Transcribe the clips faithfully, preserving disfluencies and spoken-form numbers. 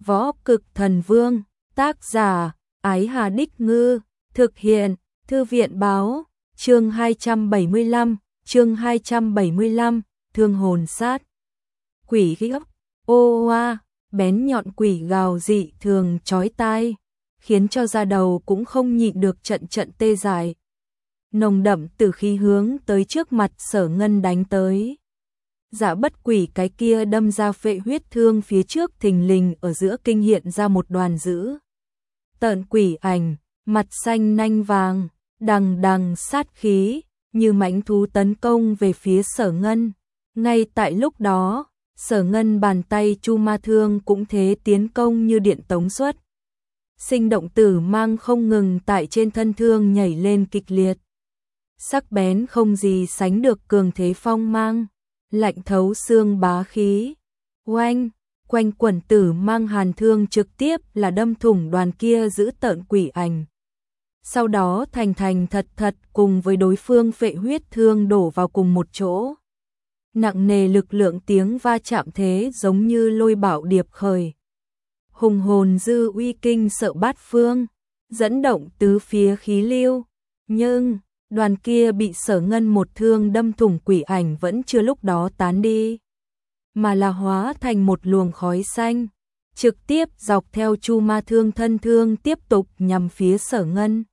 Võ Cực Thần Vương, tác giả, Ái Hà Đích Ngư, thực hiện, Thư viện Báo, chương hai trăm bảy mươi lăm, chương hai trăm bảy mươi lăm, thương hồn sát. Quỷ khí ốc, ô oa, bén nhọn quỷ gào dị thường chói tai, khiến cho da đầu cũng không nhịn được trận trận tê dại. Nồng đậm tử khí hướng tới trước mặt Sở Ngân đánh tới. Dạ bất quỷ cái kia đâm ra phệ huyết thương phía trước thình lình ở giữa kinh hiện ra một đoàn dữ tợn quỷ ảnh, mặt xanh nanh vàng, đằng đằng sát khí, như mãnh thú tấn công về phía Sở Ngân. Ngay tại lúc đó, Sở Ngân bàn tay chu ma thương cũng thế tiến công như điện tống xuất. Sinh động tử mang không ngừng tại trên thân thương nhảy lên kịch liệt. Sắc bén không gì sánh được cường thế phong mang, lạnh thấu xương bá khí. Oanh, quanh quẩn tử mang hàn thương trực tiếp là đâm thủng đoàn kia giữ tợn quỷ ảnh. Sau đó thành thành thật thật cùng với đối phương phệ huyết thương đổ vào cùng một chỗ. Nặng nề lực lượng tiếng va chạm thế giống như lôi bạo điệp khởi. Hùng hồn dư uy kinh sợ bát phương, dẫn động tứ phía khí lưu. Nhưng, đoàn kia bị Sở Ngân một thương đâm thủng quỷ ảnh vẫn chưa lúc đó tán đi, mà là hóa thành một luồng khói xanh, trực tiếp dọc theo chu ma thương thân thương tiếp tục nhằm phía Sở Ngân.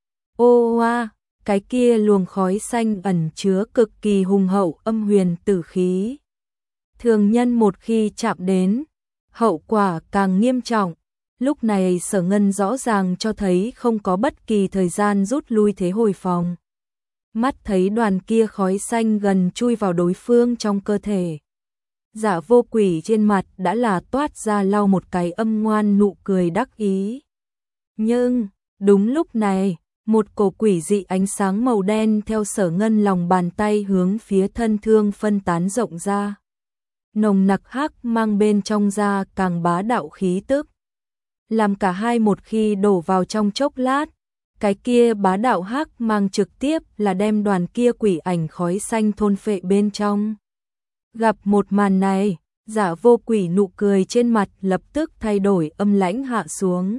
Ô oa, cái kia luồng khói xanh ẩn chứa cực kỳ hùng hậu âm huyền tử khí. Thường nhân một khi chạm đến, hậu quả càng nghiêm trọng. Lúc này Sở Ngân rõ ràng cho thấy không có bất kỳ thời gian rút lui thế hồi phòng. Mắt thấy đoàn kia khói xanh gần chui vào đối phương trong cơ thể. Dạ vô quỷ trên mặt đã là toát ra lau một cái âm ngoan nụ cười đắc ý. Nhưng, đúng lúc này, một cổ quỷ dị ánh sáng màu đen theo Sở Ngân lòng bàn tay hướng phía thân thương phân tán rộng ra. Nồng nặc hắc mang bên trong da càng bá đạo khí tức. Làm cả hai một khi đổ vào trong chốc lát, cái kia bá đạo hắc mang trực tiếp là đem đoàn kia quỷ ảnh khói xanh thôn phệ bên trong. Gặp một màn này, Dạ vô quỷ nụ cười trên mặt lập tức thay đổi âm lãnh hạ xuống.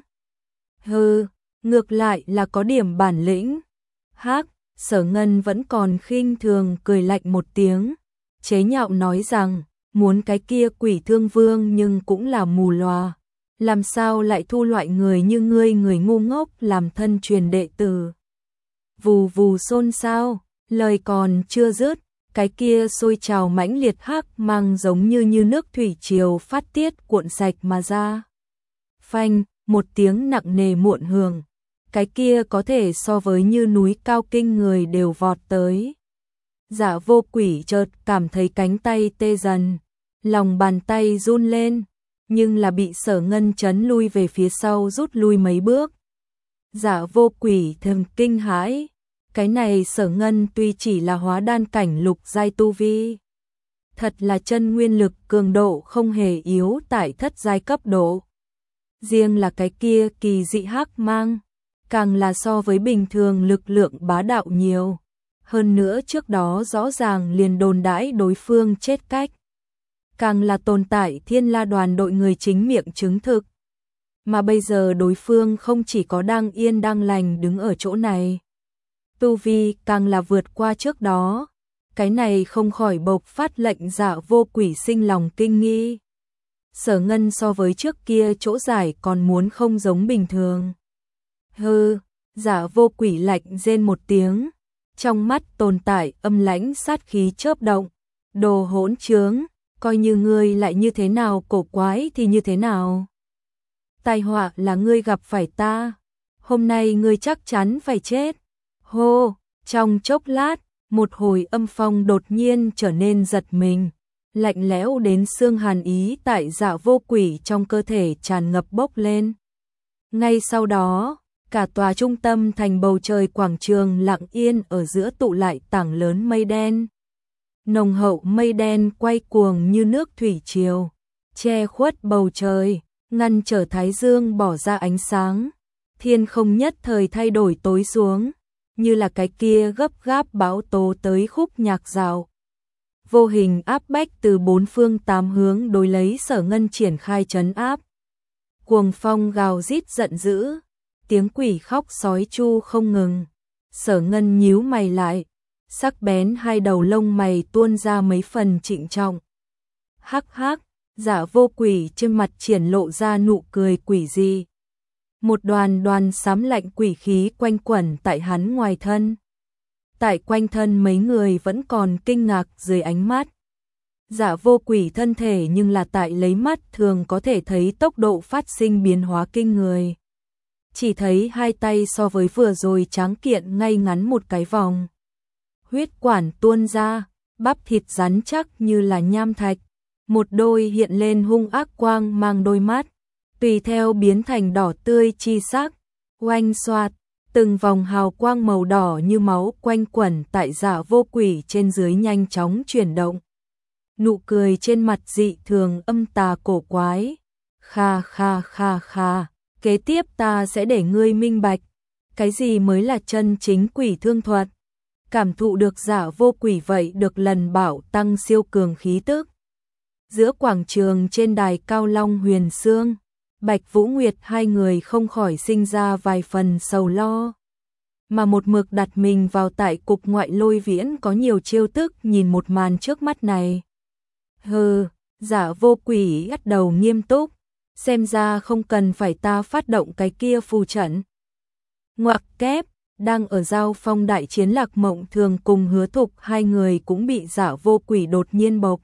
Hừ, ngược lại là có điểm bản lĩnh. Hắc, Sở Ngân vẫn còn khinh thường cười lạnh một tiếng, chế nhạo nói rằng, muốn cái kia quỷ thương vương nhưng cũng là mù lòa. Làm sao lại thu loại người như ngươi người ngu ngốc làm thân truyền đệ tử. Vù vù xôn xao, lời còn chưa dứt, cái kia sôi trào mãnh liệt hắc mang giống như như nước thủy triều phát tiết cuộn sạch mà ra. Phanh, một tiếng nặng nề muộn hưởng, cái kia có thể so với như núi cao kinh người đều vọt tới. Dạ vô quỷ chợt cảm thấy cánh tay tê dần, lòng bàn tay run lên. Nhưng là bị Sở Ngân chấn lui về phía sau rút lui mấy bước. Dạ vô quỷ thầm kinh hãi. Cái này Sở Ngân tuy chỉ là hóa đan cảnh lục giai tu vi, thật là chân nguyên lực cường độ không hề yếu tại thất giai cấp độ. Riêng là cái kia kỳ dị hắc mang, càng là so với bình thường lực lượng bá đạo nhiều. Hơn nữa trước đó rõ ràng liền đồn đãi đối phương chết cách. Càng là tồn tại Thiên La đoàn đội người chính miệng chứng thực. Mà bây giờ đối phương không chỉ có đang yên đang lành đứng ở chỗ này. Tu vi càng là vượt qua trước đó. Cái này không khỏi bộc phát lệnh Dạ vô quỷ sinh lòng kinh nghi. Sở Ngân so với trước kia chỗ giải còn muốn không giống bình thường. Hừ, Dạ vô quỷ lạnh rên một tiếng. Trong mắt tồn tại âm lãnh sát khí chớp động. Đồ hỗn trướng. Coi như ngươi lại như thế nào cổ quái thì như thế nào. Tai họa là ngươi gặp phải ta. Hôm nay ngươi chắc chắn phải chết. Hô, trong chốc lát, một hồi âm phong đột nhiên trở nên giật mình. Lạnh lẽo đến xương hàn ý tại Dạ vô quỷ trong cơ thể tràn ngập bốc lên. Ngay sau đó, cả tòa trung tâm thành bầu trời quảng trường lặng yên ở giữa tụ lại tảng lớn mây đen. Nồng hậu mây đen quay cuồng như nước thủy triều, che khuất bầu trời, ngăn trở thái dương bỏ ra ánh sáng. Thiên không nhất thời thay đổi tối xuống, như là cái kia gấp gáp bão tố tới khúc nhạc dạo. Vô hình áp bách từ bốn phương tám hướng đối lấy Sở Ngân triển khai trấn áp. Cuồng phong gào rít giận dữ, tiếng quỷ khóc sói chu không ngừng. Sở Ngân nhíu mày lại, sắc bén hai đầu lông mày tuôn ra mấy phần trịnh trọng. Hắc hắc, Dạ Vô Quỷ trên mặt triển lộ ra nụ cười quỷ dị. Một đoàn đoàn xám lạnh quỷ khí quanh quẩn tại hắn ngoài thân. Tại quanh thân mấy người vẫn còn kinh ngạc dưới ánh mắt. Dạ Vô Quỷ thân thể nhưng là tại lấy mắt thường có thể thấy tốc độ phát sinh biến hóa kinh người. Chỉ thấy hai tay so với vừa rồi tráng kiện ngay ngắn một cái vòng. Huyết quản tuôn ra, bắp thịt rắn chắc như là nham thạch. Một đôi hiện lên hung ác quang mang đôi mắt, tùy theo biến thành đỏ tươi chi sắc. Oanh xoạt, từng vòng hào quang màu đỏ như máu quanh quẩn tại Dạ Vô Quỷ trên dưới nhanh chóng chuyển động. Nụ cười trên mặt dị thường âm tà cổ quái. Kha kha kha kha, kế tiếp ta sẽ để ngươi minh bạch, cái gì mới là chân chính quỷ thương thuật. Cảm thụ được Dạ Vô Quỷ vậy được lần bảo tăng siêu cường khí tức. Giữa quảng trường trên đài cao Long Huyền Sương, Bạch Vũ Nguyệt hai người không khỏi sinh ra vài phần sầu lo. Mà một mực đặt mình vào tại cục ngoại Lôi Viễn có nhiều chiêu tức nhìn một màn trước mắt này. Hừ, Dạ Vô Quỷ bắt đầu nghiêm túc, xem ra không cần phải ta phát động cái kia phù trận. Ngoặc kép, đang ở giao phong đại chiến Lạc Mộng Thường cùng Hứa Thục hai người cũng bị Dạ Vô Quỷ đột nhiên bộc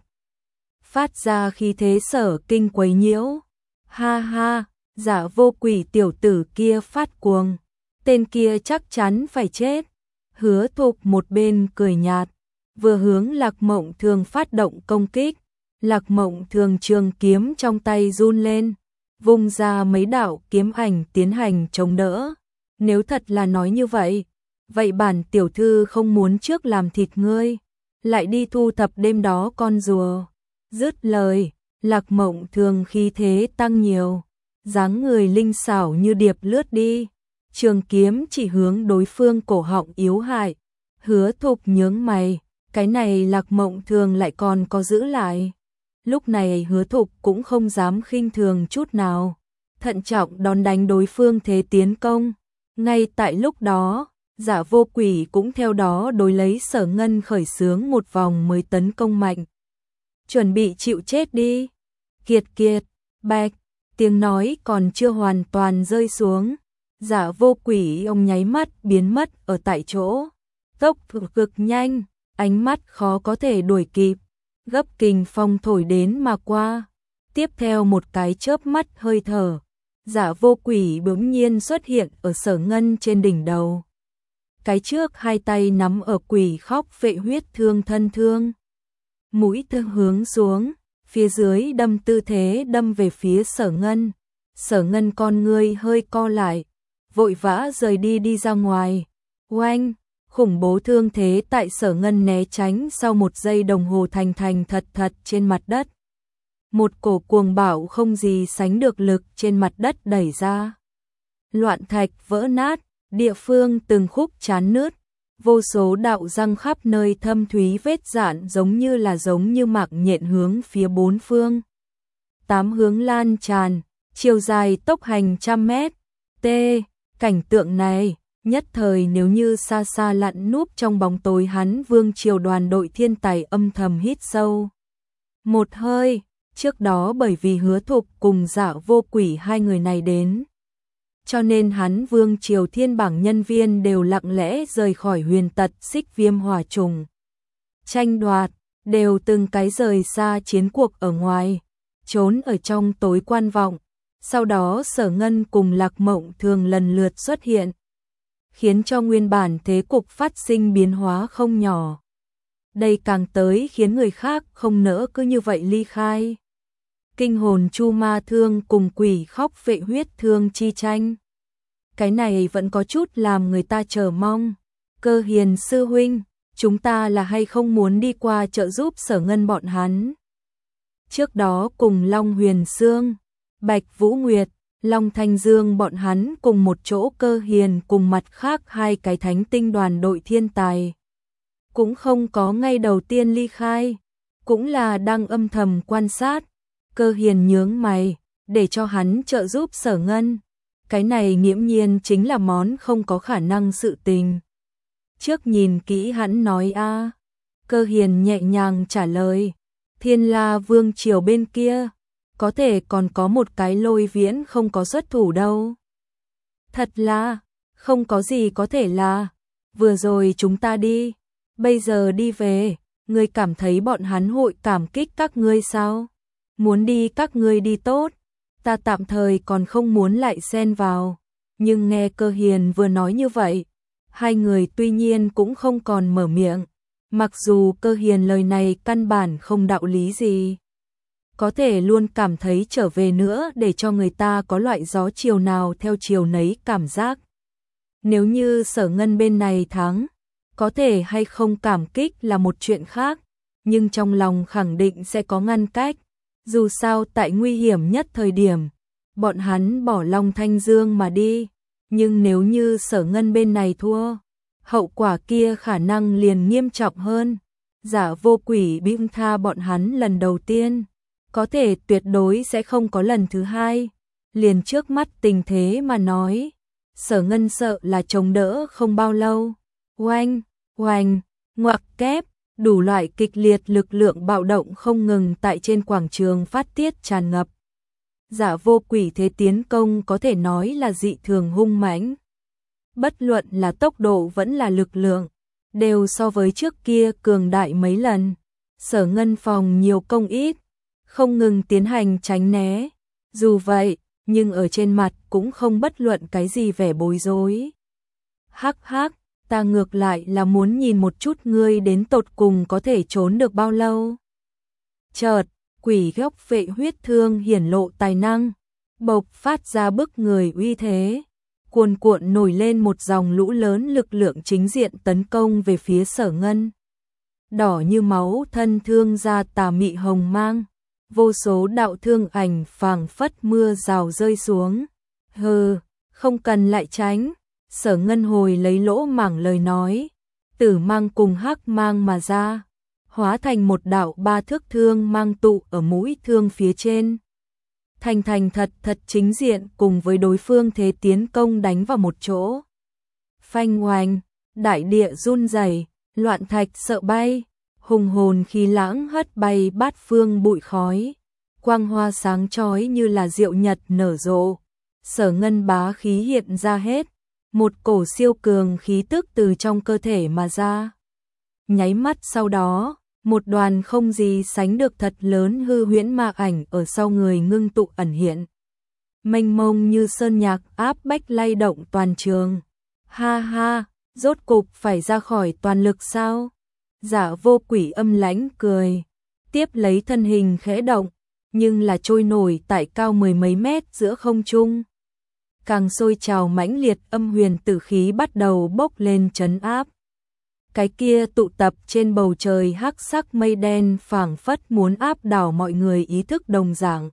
phát ra khí thế sở kinh quấy nhiễu. Ha ha, Dạ Vô Quỷ tiểu tử kia phát cuồng, tên kia chắc chắn phải chết. Hứa Thục một bên cười nhạt, vừa hướng Lạc Mộng Thường phát động công kích. Lạc Mộng Thường trường kiếm trong tay run lên, vung ra mấy đạo kiếm ảnh tiến hành chống đỡ. Nếu thật là nói như vậy, vậy bản tiểu thư không muốn trước làm thịt ngươi, lại đi thu thập đêm đó con rùa. Dứt lời, Lạc Mộng Thường khí thế tăng nhiều, dáng người linh xảo như điệp lướt đi, trường kiếm chỉ hướng đối phương cổ họng yếu hại. Hứa Thục nhướng mày, cái này Lạc Mộng Thường lại còn có giữ lại. Lúc này Hứa Thục cũng không dám khinh thường chút nào, thận trọng đón đánh đối phương thế tiến công. Ngay tại lúc đó, Dạ Vô Quỷ cũng theo đó đối lấy Sở Ngân khởi xướng một vòng mới tấn công mạnh. Chuẩn bị chịu chết đi. Kiệt kiệt, bạch, tiếng nói còn chưa hoàn toàn rơi xuống. Dạ Vô Quỷ ông nháy mắt biến mất ở tại chỗ. Tốc độ cực nhanh, ánh mắt khó có thể đuổi kịp. Gấp kình phong thổi đến mà qua. Tiếp theo một cái chớp mắt hơi thở, Dạ Vô Quỷ bỗng nhiên xuất hiện ở Sở Ngân trên đỉnh đầu. Cái trước hai tay nắm ở quỷ khóc vệ huyết thương thân thương. Mũi thương hướng xuống, phía dưới đâm tư thế đâm về phía Sở Ngân. Sở Ngân con ngươi hơi co lại, vội vã rời đi đi ra ngoài. Oanh, khủng bố thương thế tại Sở Ngân né tránh sau một giây đồng hồ thành thành thật thật trên mặt đất. Một cổ cuồng bạo không gì sánh được lực trên mặt đất đẩy ra. Loạn thạch vỡ nát, địa phương từng khúc chán nứt, vô số đạo răng khắp nơi thâm thúy vết rạn giống như là giống như mạc nhện hướng phía bốn phương. Tám hướng lan tràn, chiều dài tốc hành trăm mét. T, cảnh tượng này, nhất thời nếu như xa xa lặn núp trong bóng tối hắn Vương Triều đoàn đội thiên tài âm thầm hít sâu một hơi. Trước đó bởi vì Hứa Thục cùng Dạ Vô Quỷ hai người này đến, cho nên hắn Vương Triều thiên bảng nhân viên đều lặng lẽ rời khỏi Huyền Tật Xích Viêm Hỏa Trùng. Tranh đoạt, đều từng cái rời xa chiến cuộc ở ngoài, trốn ở trong tối quan vọng. Sau đó Sở Ngân cùng Lạc Mộng Thường lần lượt xuất hiện, khiến cho nguyên bản thế cục phát sinh biến hóa không nhỏ. Đây càng tới khiến người khác không nỡ cứ như vậy ly khai. Kinh hồn chu ma thương cùng quỷ khóc vệ huyết thương chi tranh. Cái này vẫn có chút làm người ta chờ mong. Cơ Hiền sư huynh, chúng ta là hay không muốn đi qua trợ giúp Sở Ngân bọn hắn. Trước đó cùng Long Huyền Sương, Bạch Vũ Nguyệt, Long Thanh Dương bọn hắn cùng một chỗ Cơ Hiền cùng mặt khác hai cái thánh tinh đoàn đội thiên tài. Cũng không có ngay đầu tiên ly khai, cũng là đang âm thầm quan sát. Cơ Hiền nhướng mày, để cho hắn trợ giúp Sở Ngân. Cái này nghiễm nhiên chính là món không có khả năng sự tình. Trước nhìn kỹ hắn nói a. Cơ Hiền nhẹ nhàng trả lời, Thiên La Vương triều bên kia, có thể còn có một cái Lôi Viễn không có xuất thủ đâu. Thật là, không có gì có thể là, vừa rồi chúng ta đi, bây giờ đi về, ngươi cảm thấy bọn hắn hội cảm kích các ngươi sao? Muốn đi các ngươi đi tốt, ta tạm thời còn không muốn lại xen vào, nhưng nghe Cơ Hiền vừa nói như vậy, hai người tuy nhiên cũng không còn mở miệng, mặc dù Cơ Hiền lời này căn bản không đạo lý gì. Có thể luôn cảm thấy trở về nữa để cho người ta có loại gió chiều nào theo chiều nấy cảm giác. Nếu như Sở Ngân bên này thắng, có thể hay không cảm kích là một chuyện khác, nhưng trong lòng khẳng định sẽ có ngăn cách. Dù sao tại nguy hiểm nhất thời điểm, bọn hắn bỏ Long Thanh Dương mà đi, nhưng nếu như Sở Ngân bên này thua, hậu quả kia khả năng liền nghiêm trọng hơn. Giả Vô Quỷ binh tha bọn hắn lần đầu tiên, có thể tuyệt đối sẽ không có lần thứ hai. Liền trước mắt tình thế mà nói, Sở Ngân sợ là chống đỡ không bao lâu. Oanh, oanh, ngoặc kép, đủ loại kịch liệt lực lượng bạo động không ngừng tại trên quảng trường phát tiết tràn ngập. Giả Vô Quỷ thế tiến công có thể nói là dị thường hung mãnh. Bất luận là tốc độ vẫn là lực lượng, đều so với trước kia cường đại mấy lần. Sở Ngân phòng nhiều công ít, không ngừng tiến hành tránh né. Dù vậy, nhưng ở trên mặt cũng không bất luận cái gì vẻ bối rối. Hắc hắc, ta ngược lại là muốn nhìn một chút ngươi đến tột cùng có thể trốn được bao lâu. Chợt, quỷ gốc vệ huyết thương hiển lộ tài năng, bộc phát ra bức người uy thế, cuồn cuộn nổi lên một dòng lũ lớn lực lượng chính diện tấn công về phía Sở Ngân. Đỏ như máu thân thương ra tà mị hồng mang, vô số đạo thương ảnh phảng phất mưa rào rơi xuống. Hừ, không cần lại tránh. Sở Ngân hồi lấy lỗ mảng lời nói, tử mang cùng hắc mang mà ra, hóa thành một đạo ba thước thương mang tụ ở mũi thương phía trên. Thành thành thật thật chính diện cùng với đối phương thế tiến công đánh vào một chỗ. Phanh oanh, đại địa run rẩy, loạn thạch sợ bay, hùng hồn khí lãng hất bay bát phương bụi khói, quang hoa sáng chói như là diệu nhật nở rộ. Sở Ngân bá khí hiện ra hết, một cổ siêu cường khí tức từ trong cơ thể mà ra. Nháy mắt sau đó, một đoàn không gì sánh được thật lớn hư huyễn ma ảnh ở sau người ngưng tụ ẩn hiện. Mênh mông như sơn nhạc áp bách lay động toàn trường. Ha ha, rốt cục phải ra khỏi toàn lực sao? Giả Vô Quỷ âm lãnh cười, tiếp lấy thân hình khẽ động, nhưng là trôi nổi tại cao mười mấy mét giữa không trung. Càng sôi trào mãnh liệt âm huyền tử khí bắt đầu bốc lên trấn áp. Cái kia tụ tập trên bầu trời hắc sắc mây đen phảng phất muốn áp đảo mọi người ý thức đồng dạng.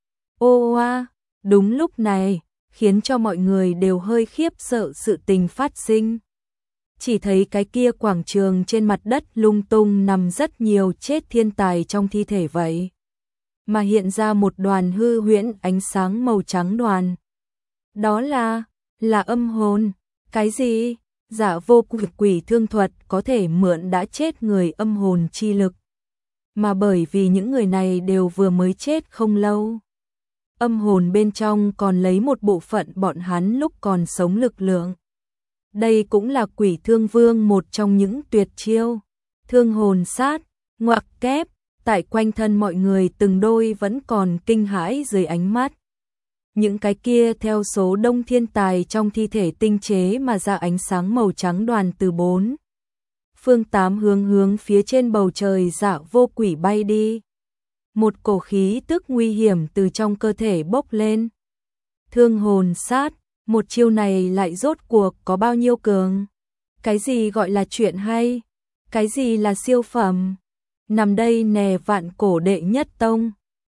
Ô oa, đúng lúc này, khiến cho mọi người đều hơi khiếp sợ sự tình phát sinh. Chỉ thấy cái kia quảng trường trên mặt đất lung tung nằm rất nhiều chết thiên tài trong thi thể vậy. Mà hiện ra một đoàn hư huyễn ánh sáng màu trắng đoàn. Đó là, là âm hồn. Cái gì? Giả Vô Quỷ quỷ thương thuật có thể mượn đã chết người âm hồn chi lực. Mà bởi vì những người này đều vừa mới chết không lâu. Âm hồn bên trong còn lấy một bộ phận bọn hắn lúc còn sống lực lượng. Đây cũng là Quỷ Thương Vương một trong những tuyệt chiêu. Thương hồn sát, ngoặc kép, tại quanh thân mọi người từng đôi vẫn còn kinh hãi dưới ánh mắt. Những cái kia theo số đông thiên tài trong thi thể tinh chế mà ra ánh sáng màu trắng đoàn từ bốn phương tám hướng hướng phía trên bầu trời Giả Vô Quỷ bay đi. Một cổ khí tức nguy hiểm từ trong cơ thể bốc lên. Thương hồn sát, một chiêu này lại rốt cuộc có bao nhiêu cường? Cái gì gọi là chuyện hay? Cái gì là siêu phẩm? Nằm đây nè vạn cổ đệ nhất tông.